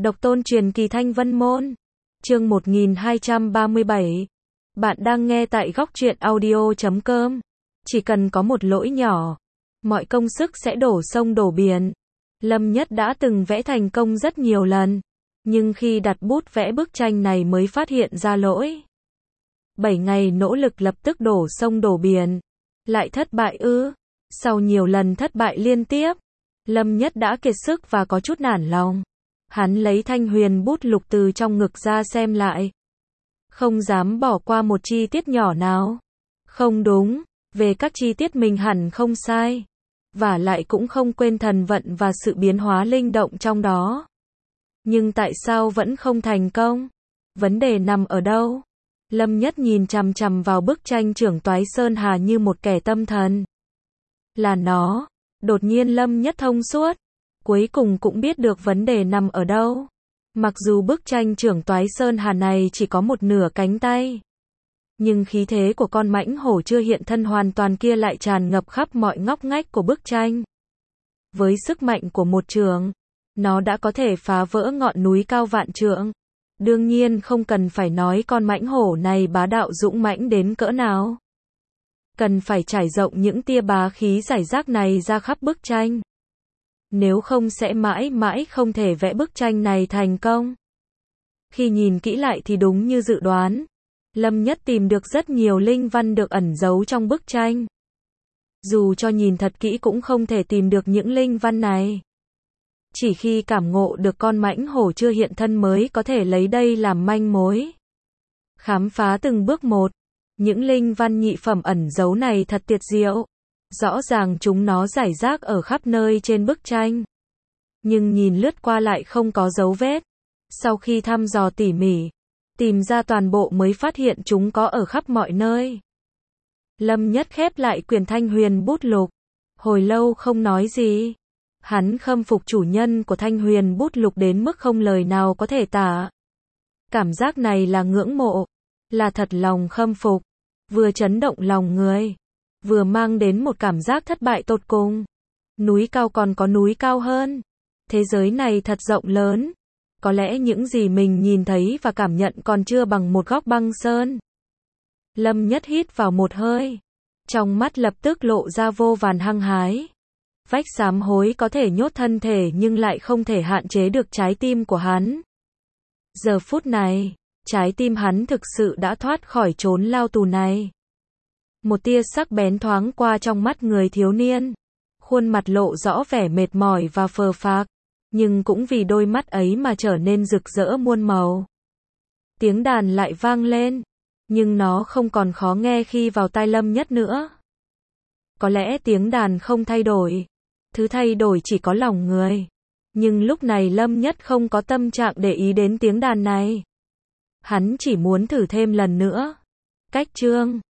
Độc tôn truyền kỳ Thanh Vân Môn. Chương 1237. Bạn đang nghe tại góc truyện audio.com. Chỉ cần có một lỗi nhỏ, mọi công sức sẽ đổ sông đổ biển. Lâm Nhất đã từng vẽ thành công rất nhiều lần, nhưng khi đặt bút vẽ bức tranh này mới phát hiện ra lỗi. 7 ngày nỗ lực lập tức đổ sông đổ biển. Lại thất bại ư? Sau nhiều lần thất bại liên tiếp, Lâm Nhất đã kiệt sức và có chút nản lòng. Hắn lấy thanh huyền bút lục từ trong ngực ra xem lại. Không dám bỏ qua một chi tiết nhỏ nào. Không đúng, về các chi tiết mình hẳn không sai. Và lại cũng không quên thần vận và sự biến hóa linh động trong đó. Nhưng tại sao vẫn không thành công? Vấn đề nằm ở đâu? Lâm Nhất nhìn chằm chằm vào bức tranh Trưởng Toái Sơn Hà như một kẻ tâm thần. Là nó. Đột nhiên Lâm Nhất thông suốt. Cuối cùng cũng biết được vấn đề nằm ở đâu. Mặc dù bức tranh Trưởng Toái Sơn Hà này chỉ có một nửa cánh tay, nhưng khí thế của con mãnh hổ chưa hiện thân hoàn toàn kia lại tràn ngập khắp mọi ngóc ngách của bức tranh. Với sức mạnh của một trường, nó đã có thể phá vỡ ngọn núi cao vạn trượng. Đương nhiên không cần phải nói con mãnh hổ này bá đạo dũng mãnh đến cỡ nào. Cần phải trải rộng những tia bá khí rải rác này ra khắp bức tranh. Nếu không sẽ mãi mãi không thể vẽ bức tranh này thành công. Khi nhìn kỹ lại thì đúng như dự đoán, Lâm Nhất tìm được rất nhiều linh văn được ẩn giấu trong bức tranh. Dù cho nhìn thật kỹ cũng không thể tìm được những linh văn này. Chỉ khi cảm ngộ được con mãnh hổ chưa hiện thân mới có thể lấy đây làm manh mối. Khám phá từng bước một, những linh văn nhị phẩm ẩn giấu này thật tuyệt diệu. Rõ ràng chúng nó rải rác ở khắp nơi trên bức tranh. Nhưng nhìn lướt qua lại không có dấu vết. Sau khi thăm dò tỉ mỉ, tìm ra toàn bộ mới phát hiện chúng có ở khắp mọi nơi. Lâm Nhất khép lại quyển thanh huyền bút lục. Hồi lâu không nói gì. Hắn khâm phục chủ nhân của thanh huyền bút lục đến mức không lời nào có thể tả. Cảm giác này là ngưỡng mộ, là thật lòng khâm phục, vừa chấn động lòng người, vừa mang đến một cảm giác thất bại tột cùng. Núi cao còn có núi cao hơn. Thế giới này thật rộng lớn. Có lẽ những gì mình nhìn thấy và cảm nhận còn chưa bằng một góc băng sơn. Lâm Nhất hít vào một hơi. Trong mắt lập tức lộ ra vô vàn hăng hái. Vách sám hối có thể nhốt thân thể nhưng lại không thể hạn chế được trái tim của hắn. Giờ phút này, trái tim hắn thực sự đã thoát khỏi chốn lao tù này. Một tia sắc bén thoáng qua trong mắt người thiếu niên. Khuôn mặt lộ rõ vẻ mệt mỏi và phờ phạc, nhưng cũng vì đôi mắt ấy mà trở nên rực rỡ muôn màu. Tiếng đàn lại vang lên, nhưng nó không còn khó nghe khi vào tai Lâm Nhất nữa. Có lẽ tiếng đàn không thay đổi, thứ thay đổi chỉ có lòng người. Nhưng lúc này Lâm Nhất không có tâm trạng để ý đến tiếng đàn này. Hắn chỉ muốn thử thêm lần nữa. Cách chương